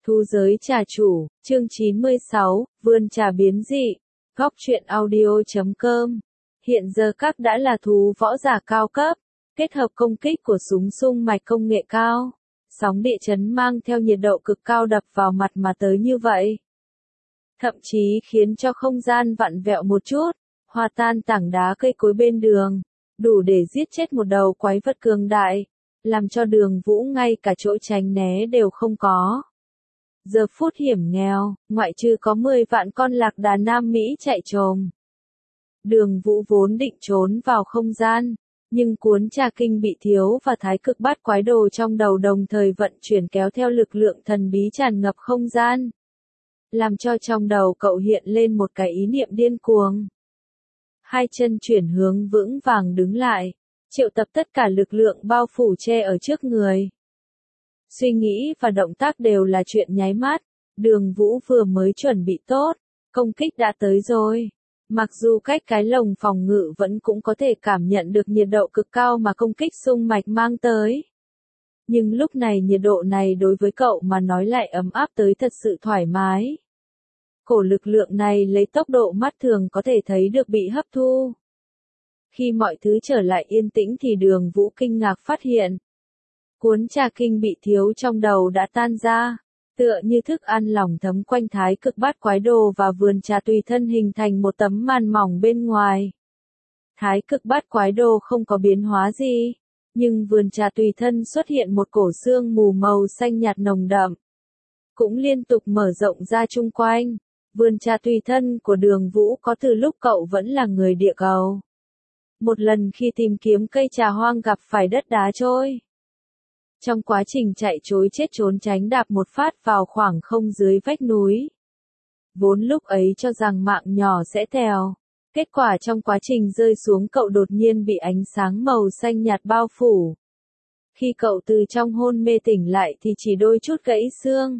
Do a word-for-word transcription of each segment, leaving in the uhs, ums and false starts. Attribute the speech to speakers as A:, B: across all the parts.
A: Thu giới trà chủ, chương chín mươi sáu, vườn trà biến dị, góc truyện audio.com. Hiện giờ các đã là thú võ giả cao cấp, kết hợp công kích của súng xung mạch công nghệ cao. Sóng địa chấn mang theo nhiệt độ cực cao đập vào mặt mà tới như vậy. Thậm chí khiến cho không gian vặn vẹo một chút, hòa tan tảng đá cây cối bên đường, đủ để giết chết một đầu quái vật cường đại, làm cho Đường Vũ ngay cả chỗ tránh né đều không có. Giờ phút hiểm nghèo, ngoại trừ có mười vạn con lạc đà Nam Mỹ chạy trồm. Đường Vũ vốn định trốn vào không gian, nhưng cuốn trà kinh bị thiếu và thái cực bát quái đồ trong đầu đồng thời vận chuyển kéo theo lực lượng thần bí tràn ngập không gian. Làm cho trong đầu cậu hiện lên một cái ý niệm điên cuồng. Hai chân chuyển hướng vững vàng đứng lại, triệu tập tất cả lực lượng bao phủ che ở trước người. Suy nghĩ và động tác đều là chuyện nháy mắt, Đường Vũ vừa mới chuẩn bị tốt, công kích đã tới rồi. Mặc dù cách cái lồng phòng ngự vẫn cũng có thể cảm nhận được nhiệt độ cực cao mà công kích xung mạch mang tới. Nhưng lúc này nhiệt độ này đối với cậu mà nói lại ấm áp tới thật sự thoải mái. Cổ lực lượng này lấy tốc độ mắt thường có thể thấy được bị hấp thu. Khi mọi thứ trở lại yên tĩnh thì Đường Vũ kinh ngạc phát hiện. Cuốn trà kinh bị thiếu trong đầu đã tan ra, tựa như thức ăn lỏng thấm quanh thái cực bát quái đồ và vườn trà tùy thân hình thành một tấm màn mỏng bên ngoài. Thái cực bát quái đồ không có biến hóa gì, nhưng vườn trà tùy thân xuất hiện một cổ sương mù màu xanh nhạt nồng đậm. Cũng liên tục mở rộng ra chung quanh, vườn trà tùy thân của Đường Vũ có từ lúc cậu vẫn là người địa cầu. Một lần khi tìm kiếm cây trà hoang gặp phải đất đá trôi. Trong quá trình chạy trối chết trốn tránh đạp một phát vào khoảng không dưới vách núi. Vốn lúc ấy cho rằng mạng nhỏ sẽ tèo. Kết quả trong quá trình rơi xuống cậu đột nhiên bị ánh sáng màu xanh nhạt bao phủ. Khi cậu từ trong hôn mê tỉnh lại thì chỉ đôi chút gãy xương.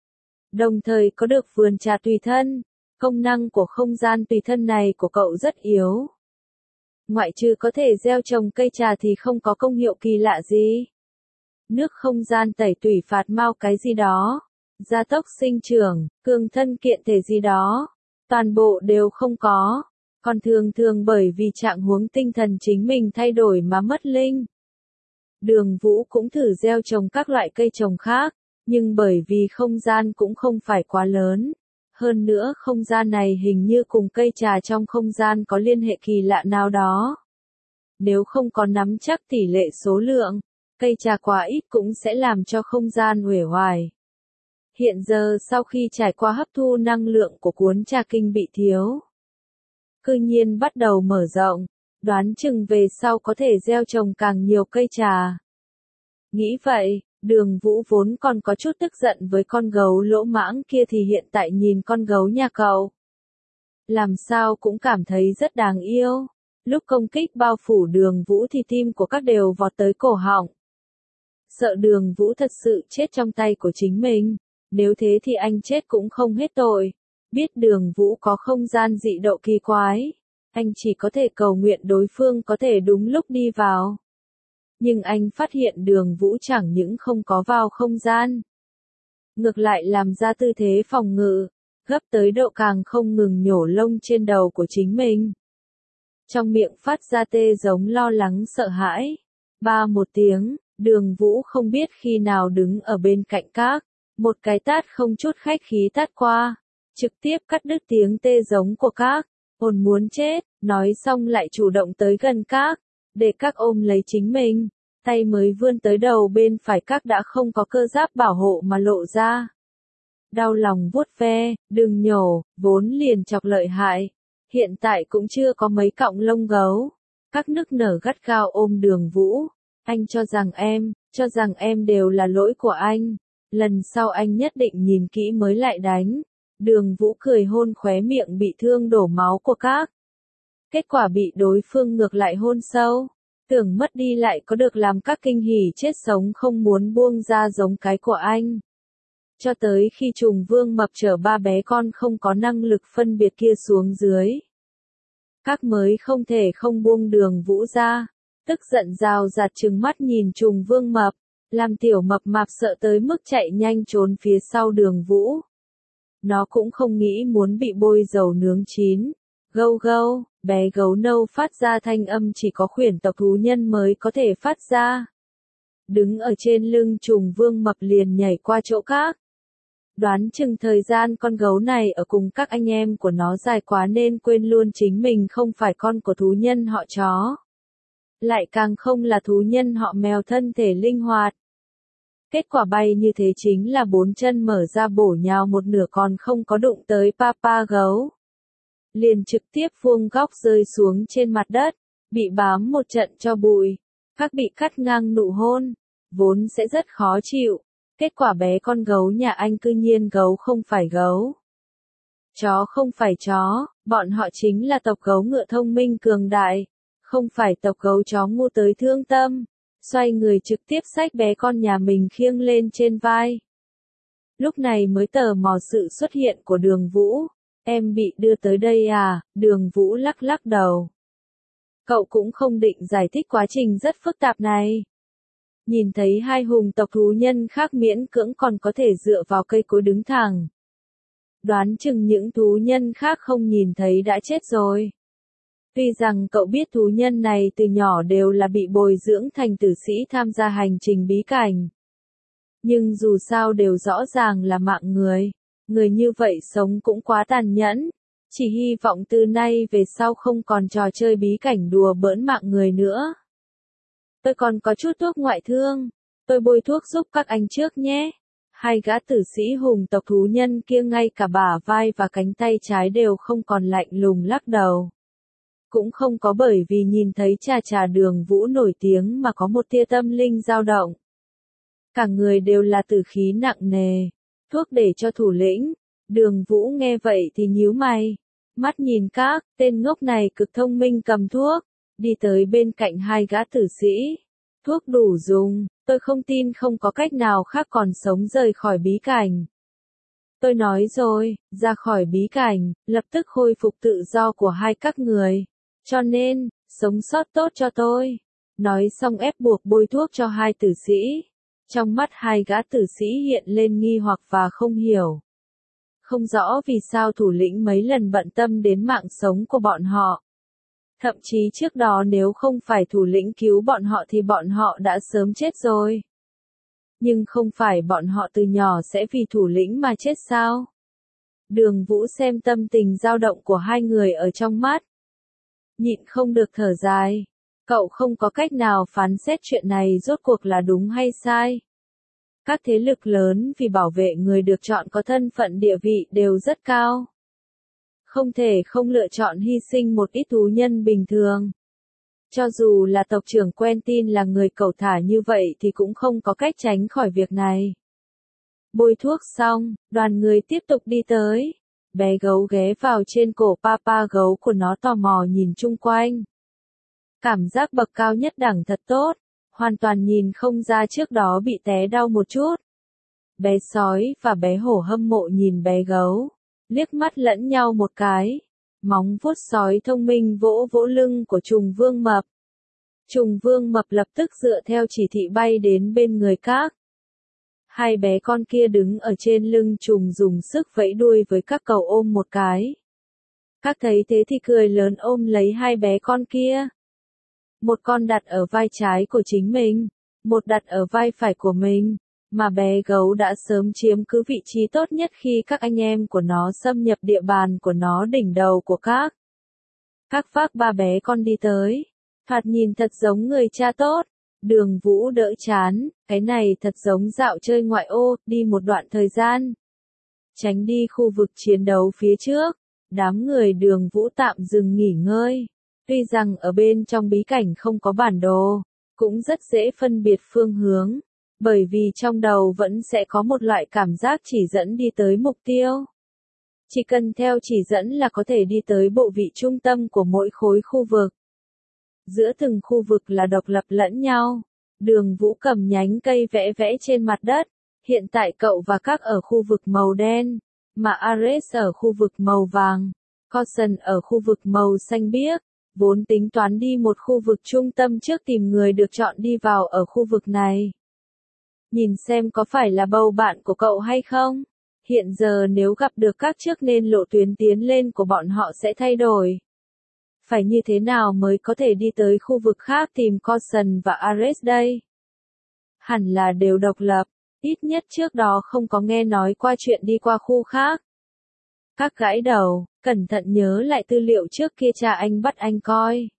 A: Đồng thời có được vườn trà tùy thân, công năng của không gian tùy thân này của cậu rất yếu. Ngoại trừ có thể gieo trồng cây trà thì không có công hiệu kỳ lạ gì. Nước không gian tẩy tủy phạt mau cái gì đó, gia tốc sinh trưởng, cường thân kiện thể gì đó, toàn bộ đều không có, còn thường thường bởi vì trạng huống tinh thần chính mình thay đổi mà mất linh. Đường Vũ cũng thử gieo trồng các loại cây trồng khác, nhưng bởi vì không gian cũng không phải quá lớn, hơn nữa không gian này hình như cùng cây trà trong không gian có liên hệ kỳ lạ nào đó. Nếu không có nắm chắc tỷ lệ số lượng, cây trà quá ít cũng sẽ làm cho không gian uể oải. Hiện giờ sau khi trải qua hấp thu năng lượng của cuốn trà kinh bị thiếu, cư nhiên bắt đầu mở rộng, đoán chừng về sau có thể gieo trồng càng nhiều cây trà. Nghĩ vậy, Đường Vũ vốn còn có chút tức giận với con gấu lỗ mãng kia thì hiện tại nhìn con gấu nhà cậu. Làm sao cũng cảm thấy rất đáng yêu. Lúc công kích bao phủ Đường Vũ thì tim của các đều vọt tới cổ họng. Sợ Đường Vũ thật sự chết trong tay của chính mình, nếu thế thì anh chết cũng không hết tội. Biết Đường Vũ có không gian dị độ kỳ quái, anh chỉ có thể cầu nguyện đối phương có thể đúng lúc đi vào. Nhưng anh phát hiện Đường Vũ chẳng những không có vào không gian, ngược lại làm ra tư thế phòng ngự, gấp tới độ càng không ngừng nhổ lông trên đầu của chính mình. Trong miệng phát ra tê giống lo lắng sợ hãi. Ba một tiếng, Đường Vũ không biết khi nào đứng ở bên cạnh các, một cái tát không chút khách khí tát qua, trực tiếp cắt đứt tiếng tê giống của các, ồn muốn chết, nói xong lại chủ động tới gần các, để các ôm lấy chính mình, tay mới vươn tới đầu bên phải các đã không có cơ giáp bảo hộ mà lộ ra. Đau lòng vuốt ve, đừng nhổ, vốn liền chọc lợi hại, hiện tại cũng chưa có mấy cọng lông gấu. Các nức nở gắt gao ôm Đường Vũ, anh cho rằng em, cho rằng em đều là lỗi của anh, lần sau anh nhất định nhìn kỹ mới lại đánh. Đường Vũ cười hôn khóe miệng bị thương đổ máu của các. Kết quả bị đối phương ngược lại hôn sâu, tưởng mất đi lại có được làm các kinh hỉ chết sống không muốn buông ra giống cái của anh. Cho tới khi trùng vương mập chở ba bé con không có năng lực phân biệt kia xuống dưới. Các mới không thể không buông Đường Vũ ra, tức giận rào rạt trừng mắt nhìn trùng vương mập, làm tiểu mập mạp sợ tới mức chạy nhanh trốn phía sau Đường Vũ. Nó cũng không nghĩ muốn bị bôi dầu nướng chín. Gâu gâu, bé gấu nâu phát ra thanh âm chỉ có khuyển tộc thú nhân mới có thể phát ra. Đứng ở trên lưng Trùng Vương Mập liền nhảy qua chỗ khác. Đoán chừng thời gian con gấu này ở cùng các anh em của nó dài quá nên quên luôn chính mình không phải con của thú nhân họ chó. Lại càng không là thú nhân họ mèo thân thể linh hoạt. Kết quả bay như thế chính là bốn chân mở ra bổ nhào một nửa còn không có đụng tới Papa gấu. Liền trực tiếp vuông góc rơi xuống trên mặt đất, bị bám một trận cho bụi, khác bị cắt ngang nụ hôn, vốn sẽ rất khó chịu. Kết quả bé con gấu nhà anh cư nhiên gấu không phải gấu. Chó không phải chó, bọn họ chính là tộc gấu ngựa thông minh cường đại, không phải tộc gấu chó ngu tới thương tâm. Xoay người trực tiếp xách bé con nhà mình khiêng lên trên vai. Lúc này mới tò mò sự xuất hiện của Đường Vũ. Em bị đưa tới đây à? Đường Vũ lắc lắc đầu. Cậu cũng không định giải thích quá trình rất phức tạp này. Nhìn thấy hai hùng tộc thú nhân khác miễn cưỡng còn có thể dựa vào cây cối đứng thẳng. Đoán chừng những thú nhân khác không nhìn thấy đã chết rồi. Tuy rằng cậu biết thú nhân này từ nhỏ đều là bị bồi dưỡng thành tử sĩ tham gia hành trình bí cảnh. Nhưng dù sao đều rõ ràng là mạng người. Người như vậy sống cũng quá tàn nhẫn. Chỉ hy vọng từ nay về sau không còn trò chơi bí cảnh đùa bỡn mạng người nữa. Tôi còn có chút thuốc ngoại thương. Tôi bôi thuốc giúp các anh trước nhé. Hai gã tử sĩ hùng tộc thú nhân kia ngay cả bả vai và cánh tay trái đều không còn lạnh lùng lắc đầu. Cũng không có bởi vì nhìn thấy trà trà Đường Vũ nổi tiếng mà có một tia tâm linh dao động. Cả người đều là tử khí nặng nề. Thuốc để cho thủ lĩnh. Đường Vũ nghe vậy thì nhíu mày. Mắt nhìn các, tên ngốc này cực thông minh cầm thuốc. Đi tới bên cạnh hai gã tử sĩ. Thuốc đủ dùng, tôi không tin không có cách nào khác còn sống rời khỏi bí cảnh. Tôi nói rồi, ra khỏi bí cảnh, lập tức khôi phục tự do của hai các người. Cho nên, sống sót tốt cho tôi. Nói xong ép buộc bôi thuốc cho hai tử sĩ. Trong mắt hai gã tử sĩ hiện lên nghi hoặc và không hiểu. Không rõ vì sao thủ lĩnh mấy lần bận tâm đến mạng sống của bọn họ. Thậm chí trước đó nếu không phải thủ lĩnh cứu bọn họ thì bọn họ đã sớm chết rồi. Nhưng không phải bọn họ từ nhỏ sẽ vì thủ lĩnh mà chết sao? Đường Vũ xem tâm tình dao động của hai người ở trong mắt. Nhịn không được thở dài. Cậu không có cách nào phán xét chuyện này rốt cuộc là đúng hay sai. Các thế lực lớn vì bảo vệ người được chọn có thân phận địa vị đều rất cao. Không thể không lựa chọn hy sinh một ít thú nhân bình thường. Cho dù là tộc trưởng Quentin là người cẩu thả như vậy thì cũng không có cách tránh khỏi việc này. Bôi thuốc xong, đoàn người tiếp tục đi tới. Bé gấu ghé vào trên cổ Papa gấu của nó tò mò nhìn chung quanh. Cảm giác bậc cao nhất đẳng thật tốt, hoàn toàn nhìn không ra trước đó bị té đau một chút. Bé sói và bé hổ hâm mộ nhìn bé gấu, liếc mắt lẫn nhau một cái. Móng vuốt sói thông minh vỗ vỗ lưng của Trùng Vương Mập. Trùng Vương Mập lập tức dựa theo chỉ thị bay đến bên người các. Hai bé con kia đứng ở trên lưng trùng dùng sức vẫy đuôi với các cậu ôm một cái. Các thấy thế thì cười lớn ôm lấy hai bé con kia. Một con đặt ở vai trái của chính mình, một đặt ở vai phải của mình, mà bé gấu đã sớm chiếm cứ vị trí tốt nhất khi các anh em của nó xâm nhập địa bàn của nó đỉnh đầu của các. Các vác ba bé con đi tới, thoạt nhìn thật giống người cha tốt. Đường Vũ đỡ chán, cái này thật giống dạo chơi ngoại ô, đi một đoạn thời gian. Tránh đi khu vực chiến đấu phía trước, đám người Đường Vũ tạm dừng nghỉ ngơi. Tuy rằng ở bên trong bí cảnh không có bản đồ, cũng rất dễ phân biệt phương hướng, bởi vì trong đầu vẫn sẽ có một loại cảm giác chỉ dẫn đi tới mục tiêu. Chỉ cần theo chỉ dẫn là có thể đi tới bộ vị trung tâm của mỗi khối khu vực. Giữa từng khu vực là độc lập lẫn nhau. Đường Vũ cầm nhánh cây vẽ vẽ trên mặt đất. Hiện tại cậu và các ở khu vực màu đen, mà Ares ở khu vực màu vàng, Caution ở khu vực màu xanh biếc. Vốn tính toán đi một khu vực trung tâm trước tìm người được chọn đi vào ở khu vực này. nhìn xem có phải là bầu bạn của cậu hay không. Hiện giờ nếu gặp được các trước nên lộ tuyến tiến lên của bọn họ sẽ thay đổi. Phải như thế nào mới có thể đi tới khu vực khác tìm Coulson và Ares đây? Hẳn là đều độc lập, ít nhất trước đó không có nghe nói qua chuyện đi qua khu khác. Các gãi đầu, cẩn thận nhớ lại tư liệu trước kia cha anh bắt anh coi.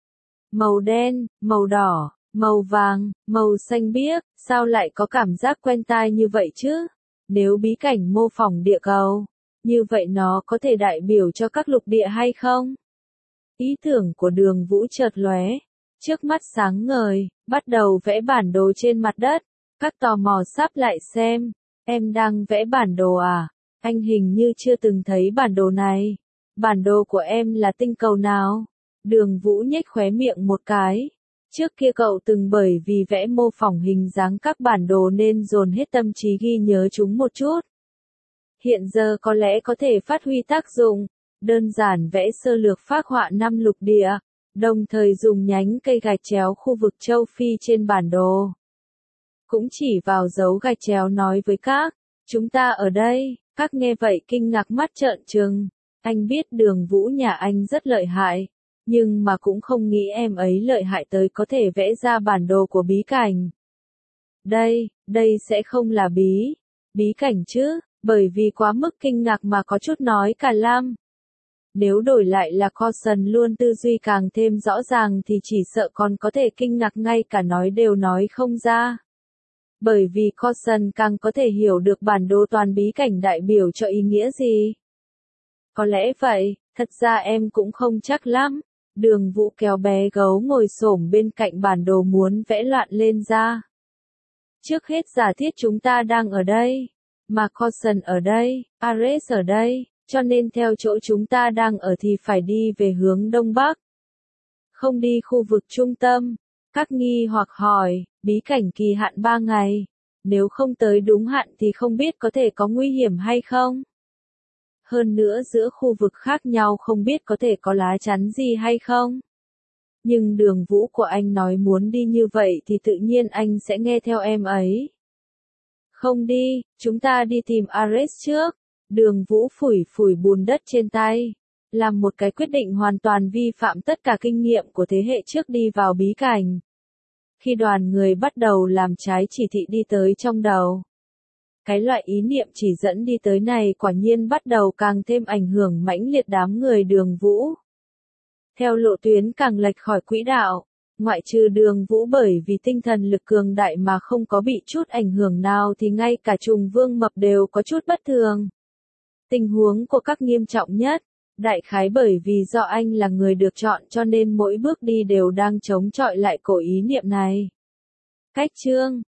A: Màu đen, màu đỏ, màu vàng, màu xanh biếc, sao lại có cảm giác quen tai như vậy chứ? Nếu bí cảnh mô phỏng địa cầu, như vậy nó có thể đại biểu cho các lục địa hay không? Ý tưởng của Đường Vũ chợt lóe, trước mắt sáng ngời, bắt đầu vẽ bản đồ trên mặt đất. Các tò mò sắp lại xem, em đang vẽ bản đồ à? Anh hình như chưa từng thấy bản đồ này. Bản đồ của em là tinh cầu nào? Đường Vũ nhếch khóe miệng một cái. Trước kia cậu từng bởi vì vẽ mô phỏng hình dáng các bản đồ nên dồn hết tâm trí ghi nhớ chúng một chút. Hiện giờ có lẽ có thể phát huy tác dụng, đơn giản vẽ sơ lược phác họa năm lục địa, đồng thời dùng nhánh cây gạch chéo khu vực châu Phi trên bản đồ. Cũng chỉ vào dấu gạch chéo nói với các, chúng ta ở đây, các nghe vậy kinh ngạc mắt trợn trừng. Anh biết Đường Vũ nhà anh rất lợi hại, nhưng mà cũng không nghĩ em ấy lợi hại tới có thể vẽ ra bản đồ của bí cảnh. Đây, đây sẽ không là bí, bí cảnh chứ, bởi vì quá mức kinh ngạc mà có chút nói cả lam. Nếu đổi lại là Coulson luôn tư duy càng thêm rõ ràng thì chỉ sợ còn có thể kinh ngạc ngay cả nói đều nói không ra. Bởi vì Coulson càng có thể hiểu được bản đồ toàn bí cảnh đại biểu cho ý nghĩa gì. Có lẽ vậy, thật ra em cũng không chắc lắm. Đường Vũ kéo bé gấu ngồi xổm bên cạnh bản đồ muốn vẽ loạn lên ra. Trước hết giả thiết chúng ta đang ở đây, mà Coulson ở đây, Ares ở đây, cho nên theo chỗ chúng ta đang ở thì phải đi về hướng đông bắc. Không đi khu vực trung tâm. Các nghi hoặc hỏi, bí cảnh kỳ hạn ba ngày, nếu không tới đúng hạn thì không biết có thể có nguy hiểm hay không? Hơn nữa giữa khu vực khác nhau không biết có thể có lá chắn gì hay không? Nhưng Đường Vũ của anh nói muốn đi như vậy thì tự nhiên anh sẽ nghe theo em ấy. Không đi, chúng ta đi tìm Ares trước. Đường Vũ phủi phủi bùn đất trên tay. Làm một cái quyết định hoàn toàn vi phạm tất cả kinh nghiệm của thế hệ trước đi vào bí cảnh. Khi đoàn người bắt đầu làm trái chỉ thị đi tới trong đầu. Cái loại ý niệm chỉ dẫn đi tới này quả nhiên bắt đầu càng thêm ảnh hưởng mãnh liệt đám người Đường Vũ. Theo lộ tuyến càng lệch khỏi quỹ đạo, ngoại trừ Đường Vũ bởi vì tinh thần lực cường đại mà không có bị chút ảnh hưởng nào thì ngay cả Trùng Vương Mập đều có chút bất thường. Tình huống của các nghiêm trọng nhất, đại khái bởi vì do anh là người được chọn cho nên mỗi bước đi đều đang chống chọi lại cổ ý niệm này. Cách chương